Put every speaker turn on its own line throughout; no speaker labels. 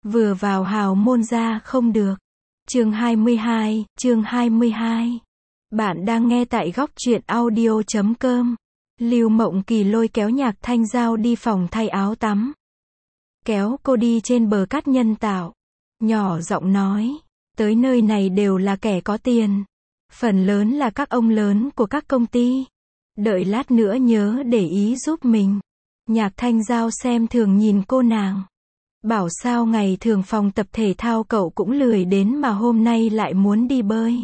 Vừa vào hào môn ra không được. Chương 22. Bạn đang nghe tại góc truyện audio.com. Lưu Mộng Kỳ lôi kéo Nhạc Thanh Giao đi phòng thay áo tắm. Kéo cô đi trên bờ cát nhân tạo. Nhỏ giọng nói, tới nơi này đều là kẻ có tiền. Phần lớn là các ông lớn của các công ty. Đợi lát nữa nhớ để ý giúp mình. Nhạc Thanh Giao xem thường nhìn cô nàng. Bảo sao ngày thường phòng tập thể thao cậu cũng lười đến mà hôm nay lại muốn đi bơi.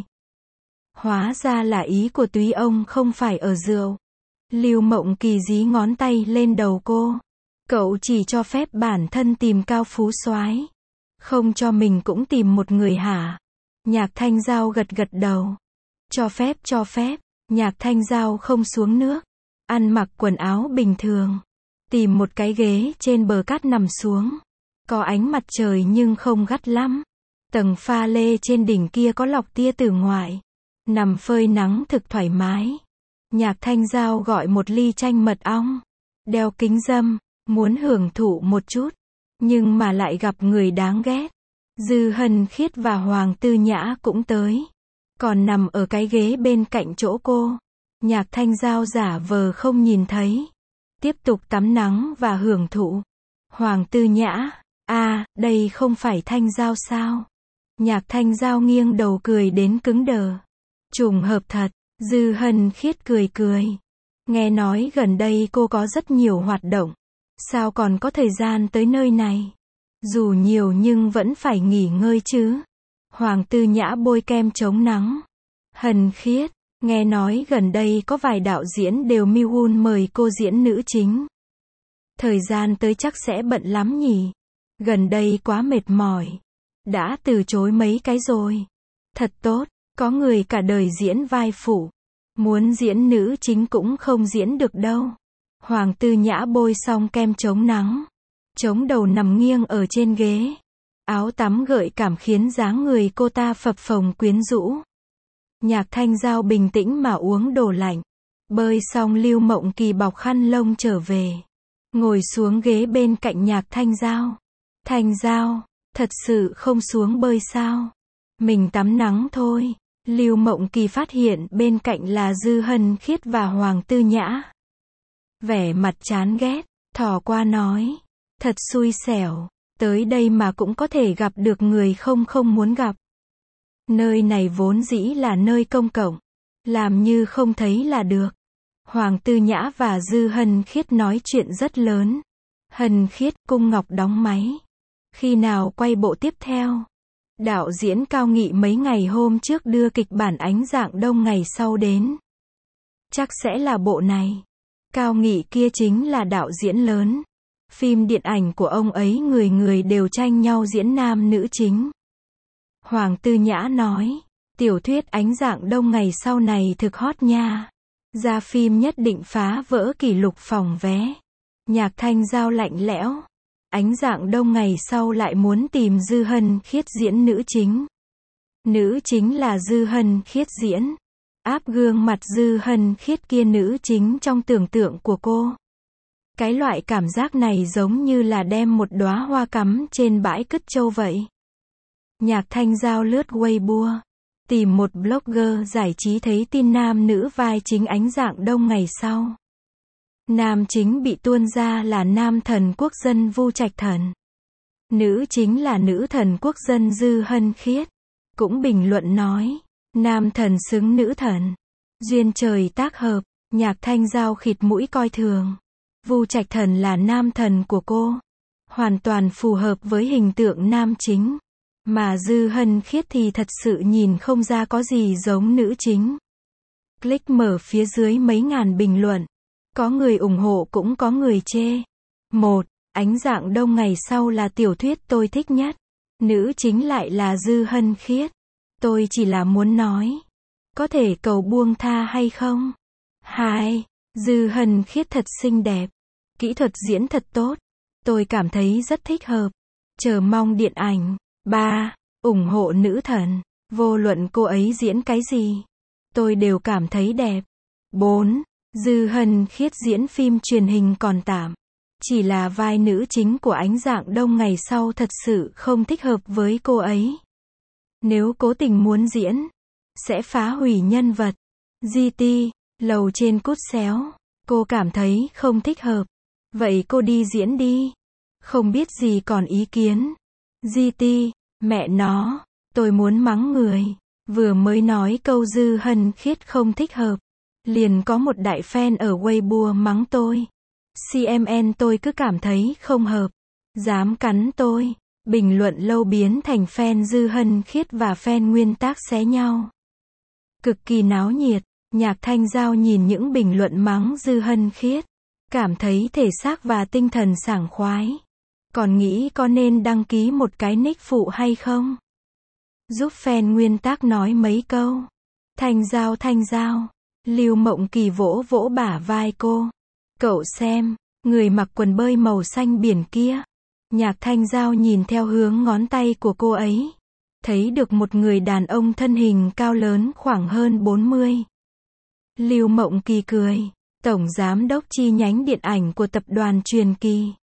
Hóa ra là ý của túy ông không phải ở rượu. Lưu Mộng Kỳ dí ngón tay lên đầu cô. Cậu chỉ cho phép bản thân tìm cao phú soái, không cho mình cũng tìm một người hả? Nhạc Thanh Giao gật gật đầu. Cho phép. Nhạc Thanh Giao không xuống nước. Ăn mặc quần áo bình thường. Tìm một cái ghế trên bờ cát nằm xuống. Có ánh mặt trời nhưng không gắt lắm. Tầng pha lê trên đỉnh kia có lọc tia từ ngoại. Nằm phơi nắng thực thoải mái. Nhạc Thanh Giao gọi một ly chanh mật ong. Đeo kính râm, muốn hưởng thụ một chút. Nhưng mà lại gặp người đáng ghét. Dư Hân Khiết và Hoàng Tư Nhã cũng tới. Còn nằm ở cái ghế bên cạnh chỗ cô. Nhạc Thanh Giao giả vờ không nhìn thấy. Tiếp tục tắm nắng và hưởng thụ. Hoàng Tư Nhã, đây không phải Thanh Giao sao? Nhạc Thanh Giao nghiêng đầu cười đến cứng đờ. Trùng hợp thật, Dư Hân Khiết cười. Nghe nói gần đây cô có rất nhiều hoạt động. Sao còn có thời gian tới nơi này? Dù nhiều nhưng vẫn phải nghỉ ngơi chứ. Hoàng Tư Nhã bôi kem chống nắng. Hân Khiết, nghe nói gần đây có vài đạo diễn đều Miwon mời cô diễn nữ chính. Thời gian tới chắc sẽ bận lắm nhỉ? Gần đây quá mệt mỏi. Đã từ chối mấy cái rồi. Thật tốt, có người cả đời diễn vai phụ. Muốn diễn nữ chính cũng không diễn được đâu. Hoàng Tư Nhã bôi xong kem chống nắng. Chống đầu nằm nghiêng ở trên ghế. Áo tắm gợi cảm khiến dáng người cô ta phập phồng quyến rũ. Nhạc Thanh Giao bình tĩnh mà uống đồ lạnh. Bơi xong Lưu Mộng Kỳ bọc khăn lông trở về. Ngồi xuống ghế bên cạnh Nhạc Thanh Giao. Thanh Giao, thật sự không xuống bơi sao? Mình tắm nắng thôi. Lưu Mộng Kỳ phát hiện bên cạnh là Dư Hân Khiết và Hoàng Tư Nhã. Vẻ mặt chán ghét, thò qua nói. Thật xui xẻo, tới đây mà cũng có thể gặp được người không muốn gặp. Nơi này vốn dĩ là nơi công cộng. Làm như không thấy là được. Hoàng Tư Nhã và Dư Hân Khiết nói chuyện rất lớn. Hân Khiết, Cung Ngọc đóng máy. Khi nào quay bộ tiếp theo? Đạo diễn Cao Nghị mấy ngày hôm trước đưa kịch bản Ánh Dạng Đông ngày sau đến. Chắc sẽ là bộ này. Cao Nghị kia chính là đạo diễn lớn. Phim điện ảnh của ông ấy người đều tranh nhau diễn nam nữ chính. Hoàng Tư Nhã nói, tiểu thuyết Ánh Dạng Đông ngày sau này thực hot nha. Ra phim nhất định phá vỡ kỷ lục phòng vé. Nhạc Thanh Giao lạnh lẽo. Ánh Dạng Đông ngày sau lại muốn tìm Dư Hân Khiết diễn nữ chính. Nữ chính là Dư Hân Khiết diễn. Áp gương mặt Dư Hân Khiết kia nữ chính trong tưởng tượng của cô. Cái loại cảm giác này giống như là đem một đóa hoa cắm trên bãi cứt trâu vậy. Nhạc Thanh Giao lướt Weibo. Tìm một blogger giải trí thấy tin nam nữ vai chính Ánh Dạng Đông ngày sau. Nam chính bị tuôn ra là nam thần quốc dân Vu Trạch Thần. Nữ chính là nữ thần quốc dân Dư Hân Khiết. Cũng bình luận nói, nam thần xứng nữ thần. Duyên trời tác hợp. Nhạc Thanh Giao khịt mũi coi thường. Vu Trạch Thần là nam thần của cô. Hoàn toàn phù hợp với hình tượng nam chính. Mà Dư Hân Khiết thì thật sự nhìn không ra có gì giống nữ chính. Click mở phía dưới mấy ngàn bình luận. Có người ủng hộ cũng có người chê. 1. Ánh Dạng Đông ngày sau là tiểu thuyết tôi thích nhất. Nữ chính lại là Dư Hân Khiết. Tôi chỉ là muốn nói. Có thể cầu buông tha hay không? 2. Dư Hân Khiết thật xinh đẹp. Kỹ thuật diễn thật tốt. Tôi cảm thấy rất thích hợp. Chờ mong điện ảnh. 3. Ủng hộ nữ thần. Vô luận cô ấy diễn cái gì, tôi đều cảm thấy đẹp. 4. Dư Hân Khiết diễn phim truyền hình còn tạm. Chỉ là vai nữ chính của Ánh Dạng Đông ngày sau thật sự không thích hợp với cô ấy. Nếu cố tình muốn diễn, sẽ phá hủy nhân vật. GT, lầu trên cút xéo. Cô cảm thấy không thích hợp. Vậy cô đi diễn đi. Không biết gì còn ý kiến. GT, mẹ nó, tôi muốn mắng người. Vừa mới nói câu Dư Hân Khiết không thích hợp. Liền có một đại fan ở Weibo mắng tôi. CMN tôi cứ cảm thấy không hợp. Dám cắn tôi. Bình luận lâu biến thành fan Dư Hân Khiết và fan Nguyên Tác xé nhau. Cực kỳ náo nhiệt. Nhạc Thanh Giao nhìn những bình luận mắng Dư Hân Khiết. Cảm thấy thể xác và tinh thần sảng khoái. Còn nghĩ có nên đăng ký một cái nick phụ hay không? Giúp fan Nguyên Tác nói mấy câu. Thanh Giao. Lưu Mộng Kỳ vỗ vỗ bả vai cô. Cậu xem, người mặc quần bơi màu xanh biển kia. Nhạc Thanh Giao nhìn theo hướng ngón tay của cô ấy. Thấy được một người đàn ông thân hình cao lớn khoảng hơn 40. Lưu Mộng Kỳ cười. Tổng giám đốc chi nhánh điện ảnh của tập đoàn Truyền Kỳ.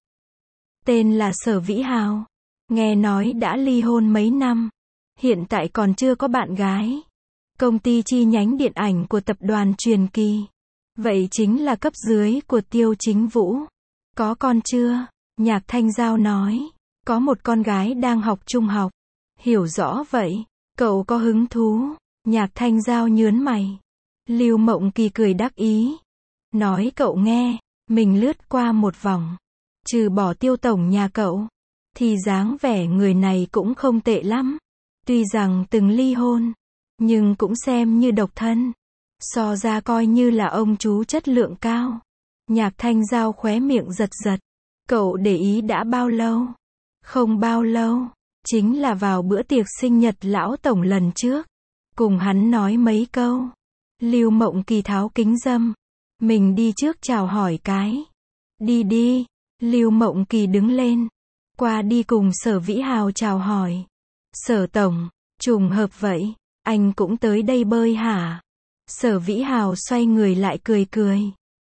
Tên là Sở Vĩ Hào. Nghe nói đã ly hôn mấy năm. Hiện tại còn chưa có bạn gái. Công ty chi nhánh điện ảnh của tập đoàn Truyền Kỳ. Vậy chính là cấp dưới của Tiêu Chính Vũ. Có con chưa? Nhạc Thanh Giao nói. Có một con gái đang học trung học. Hiểu rõ vậy. Cậu có hứng thú? Nhạc Thanh Giao nhớn mày. Lưu Mộng Kỳ cười đắc ý. Nói cậu nghe. Mình lướt qua một vòng. Trừ bỏ Tiêu tổng nhà cậu. Thì dáng vẻ người này cũng không tệ lắm. Tuy rằng từng ly hôn. Nhưng cũng xem như độc thân. So ra coi như là ông chú chất lượng cao. Nhạc Thanh Giao khóe miệng giật giật. Cậu để ý đã bao lâu? Không bao lâu. Chính là vào bữa tiệc sinh nhật lão tổng lần trước. Cùng hắn nói mấy câu. Lưu Mộng Kỳ tháo kính râm. Mình đi trước chào hỏi cái. Đi. Lưu Mộng Kỳ đứng lên. Qua đi cùng Sở Vĩ Hào chào hỏi. Sở tổng, trùng hợp vậy. Anh cũng tới đây bơi hả? Sở Vĩ Hào xoay người lại cười.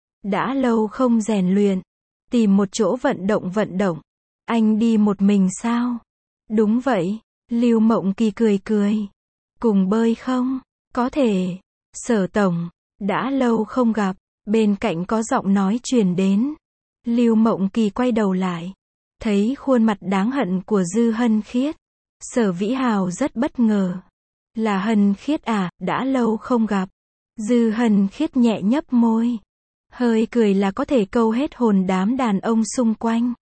Đã lâu không rèn luyện. Tìm một chỗ vận động. Anh đi một mình sao? Đúng vậy. Lưu Mộng Kỳ cười. Cùng bơi không? Có thể. Sở tổng, đã lâu không gặp. Bên cạnh có giọng nói truyền đến. Lưu Mộng Kỳ quay đầu lại. Thấy khuôn mặt đáng hận của Dư Hân Khiết. Sở Vĩ Hào rất bất ngờ. Là Hân Khiết à, đã lâu không gặp. Dư Hân Khiết nhẹ nhấp môi. Hơi cười là có thể câu hết hồn đám đàn ông xung quanh.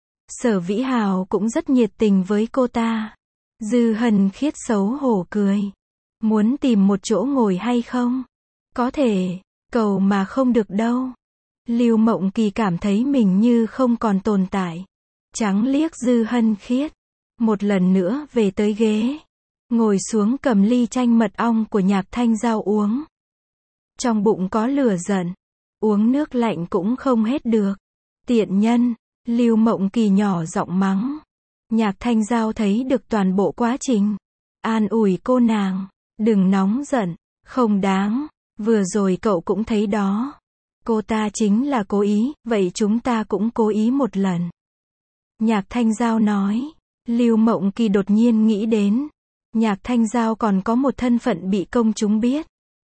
Sở Vĩ Hào cũng rất nhiệt tình với cô ta. Dư Hân Khiết xấu hổ cười. Muốn tìm một chỗ ngồi hay không? Có thể, cầu mà không được đâu. Lưu Mộng Kỳ cảm thấy mình như không còn tồn tại. Trắng liếc Dư Hân Khiết. Một lần nữa về tới ghế. Ngồi xuống cầm ly chanh mật ong của Nhạc Thanh Giao uống. Trong bụng có lửa giận. Uống nước lạnh cũng không hết được. Tiện nhân. Lưu Mộng Kỳ nhỏ giọng mắng. Nhạc Thanh Giao thấy được toàn bộ quá trình. An ủi cô nàng. Đừng nóng giận. Không đáng. Vừa rồi cậu cũng thấy đó. Cô ta chính là cố ý. Vậy chúng ta cũng cố ý một lần. Nhạc Thanh Giao nói. Lưu Mộng Kỳ đột nhiên nghĩ đến. Nhạc Thanh Giao còn có một thân phận bị công chúng biết.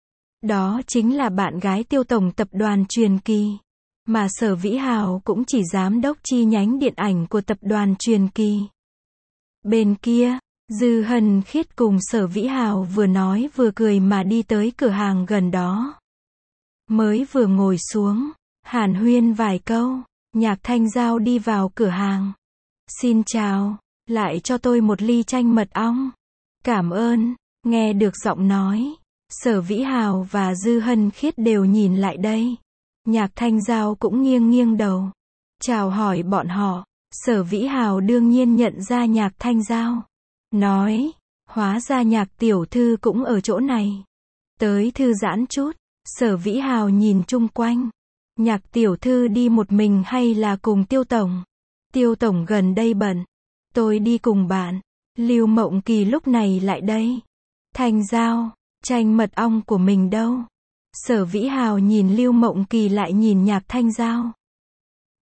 Đó chính là bạn gái Tiêu tổng tập đoàn Truyền Kỳ. Mà Sở Vĩ Hào cũng chỉ giám đốc chi nhánh điện ảnh của tập đoàn Truyền Kỳ. Bên kia, Dư Hân Khiết cùng Sở Vĩ Hào vừa nói vừa cười mà đi tới cửa hàng gần đó. Mới vừa ngồi xuống, hàn huyên vài câu, Nhạc Thanh Giao đi vào cửa hàng. Xin chào, lại cho tôi một ly chanh mật ong. Cảm ơn. Nghe được giọng nói, Sở Vĩ Hào và Dư Hân Khiết đều nhìn lại đây. Nhạc Thanh Giao cũng nghiêng đầu. Chào hỏi bọn họ. Sở Vĩ Hào đương nhiên nhận ra Nhạc Thanh Giao. Nói, hóa ra Nhạc tiểu thư cũng ở chỗ này. Tới thư giãn chút. Sở Vĩ Hào nhìn chung quanh. Nhạc tiểu thư đi một mình hay là cùng Tiêu tổng? Tiêu tổng gần đây bận. Tôi đi cùng bạn. Lưu Mộng Kỳ lúc này lại đây. Thanh Giao, chanh mật ong của mình đâu? Sở Vĩ Hào nhìn Lưu Mộng Kỳ lại nhìn Nhạc Thanh Giao.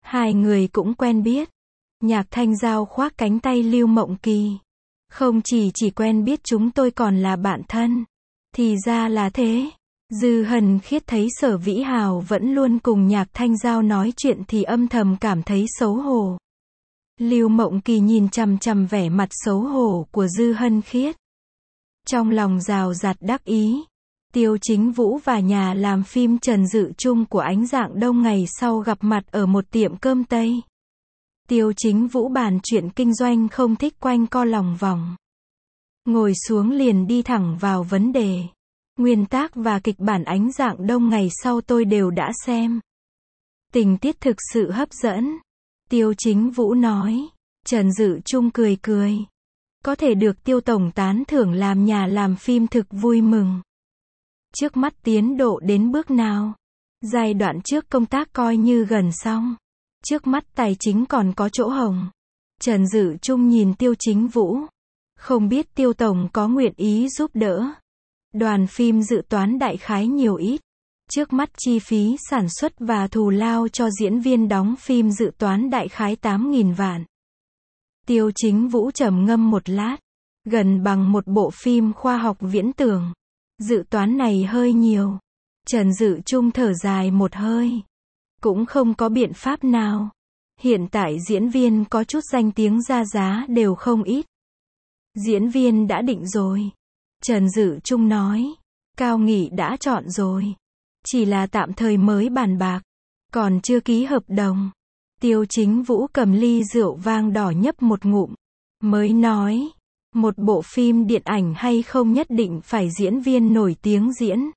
Hai người cũng quen biết. Nhạc Thanh Giao khoác cánh tay Lưu Mộng Kỳ. Không chỉ quen biết, chúng tôi còn là bạn thân. Thì ra là thế. Dư Hân Khiết thấy Sở Vĩ Hào vẫn luôn cùng Nhạc Thanh Giao nói chuyện thì âm thầm cảm thấy xấu hổ. Lưu Mộng Kỳ nhìn chằm chằm vẻ mặt xấu hổ của Dư Hân Khiết. Trong lòng rào rạt đắc ý. Tiêu Chính Vũ và nhà làm phim Trần Dự Trung của Ánh Dạng Đông ngày sau gặp mặt ở một tiệm cơm Tây. Tiêu Chính Vũ bàn chuyện kinh doanh, không thích quanh co lòng vòng. Ngồi xuống liền đi thẳng vào vấn đề. Nguyên tác và kịch bản Ánh Dạng Đông ngày sau tôi đều đã xem. Tình tiết thực sự hấp dẫn. Tiêu Chính Vũ nói. Trần Dự Trung cười cười. Có thể được Tiêu tổng tán thưởng làm nhà làm phim thực vui mừng. Trước mắt tiến độ đến bước nào? Giai đoạn trước công tác coi như gần xong. Trước mắt tài chính còn có chỗ hồng. Trần Dự Trung nhìn Tiêu Chính Vũ. Không biết Tiêu tổng có nguyện ý giúp đỡ. Đoàn phim dự toán đại khái nhiều ít. Trước mắt chi phí sản xuất và thù lao cho diễn viên đóng phim dự toán đại khái 8.000 vạn. Tiêu Chính Vũ trầm ngâm một lát. Gần bằng một bộ phim khoa học viễn tưởng. Dự toán này hơi nhiều. Trần Dự Trung thở dài một hơi. Cũng không có biện pháp nào. Hiện tại diễn viên có chút danh tiếng ra giá đều không ít. Diễn viên đã định rồi. Trần Dự Trung nói. Cao Nghị đã chọn rồi. Chỉ là tạm thời mới bàn bạc. Còn chưa ký hợp đồng. Tiêu Chính Vũ cầm ly rượu vang đỏ nhấp một ngụm. Mới nói. Một bộ phim điện ảnh hay không nhất định phải diễn viên nổi tiếng diễn.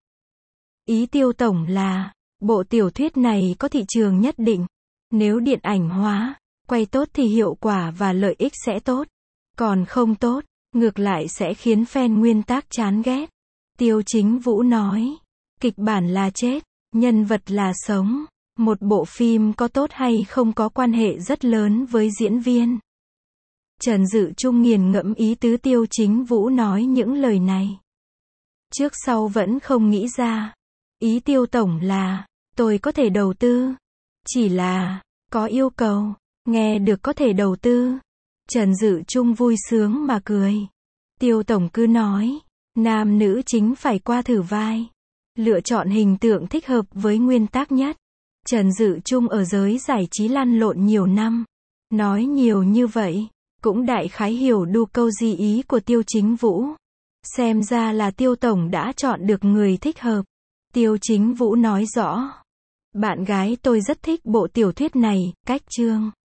Ý Tiêu tổng là, bộ tiểu thuyết này có thị trường nhất định. Nếu điện ảnh hóa, quay tốt thì hiệu quả và lợi ích sẽ tốt. Còn không tốt, ngược lại sẽ khiến fan nguyên tác chán ghét. Tiêu Chính Vũ nói, kịch bản là chết, nhân vật là sống. Một bộ phim có tốt hay không có quan hệ rất lớn với diễn viên. Trần Dự Trung nghiền ngẫm ý tứ Tiêu Chính Vũ nói những lời này. Trước sau vẫn không nghĩ ra. Ý Tiêu tổng là, tôi có thể đầu tư. Chỉ là, có yêu cầu. Nghe được có thể đầu tư. Trần Dự Trung vui sướng mà cười. Tiêu tổng cứ nói, nam nữ chính phải qua thử vai. Lựa chọn hình tượng thích hợp với nguyên tác nhất. Trần Dự Trung ở giới giải trí lăn lộn nhiều năm. Nói nhiều như vậy, cũng đại khái hiểu đủ câu gì ý của Tiêu Chính Vũ. Xem ra là Tiêu tổng đã chọn được người thích hợp. Tiêu Chính Vũ nói rõ. Bạn gái tôi rất thích bộ tiểu thuyết này, cách chương.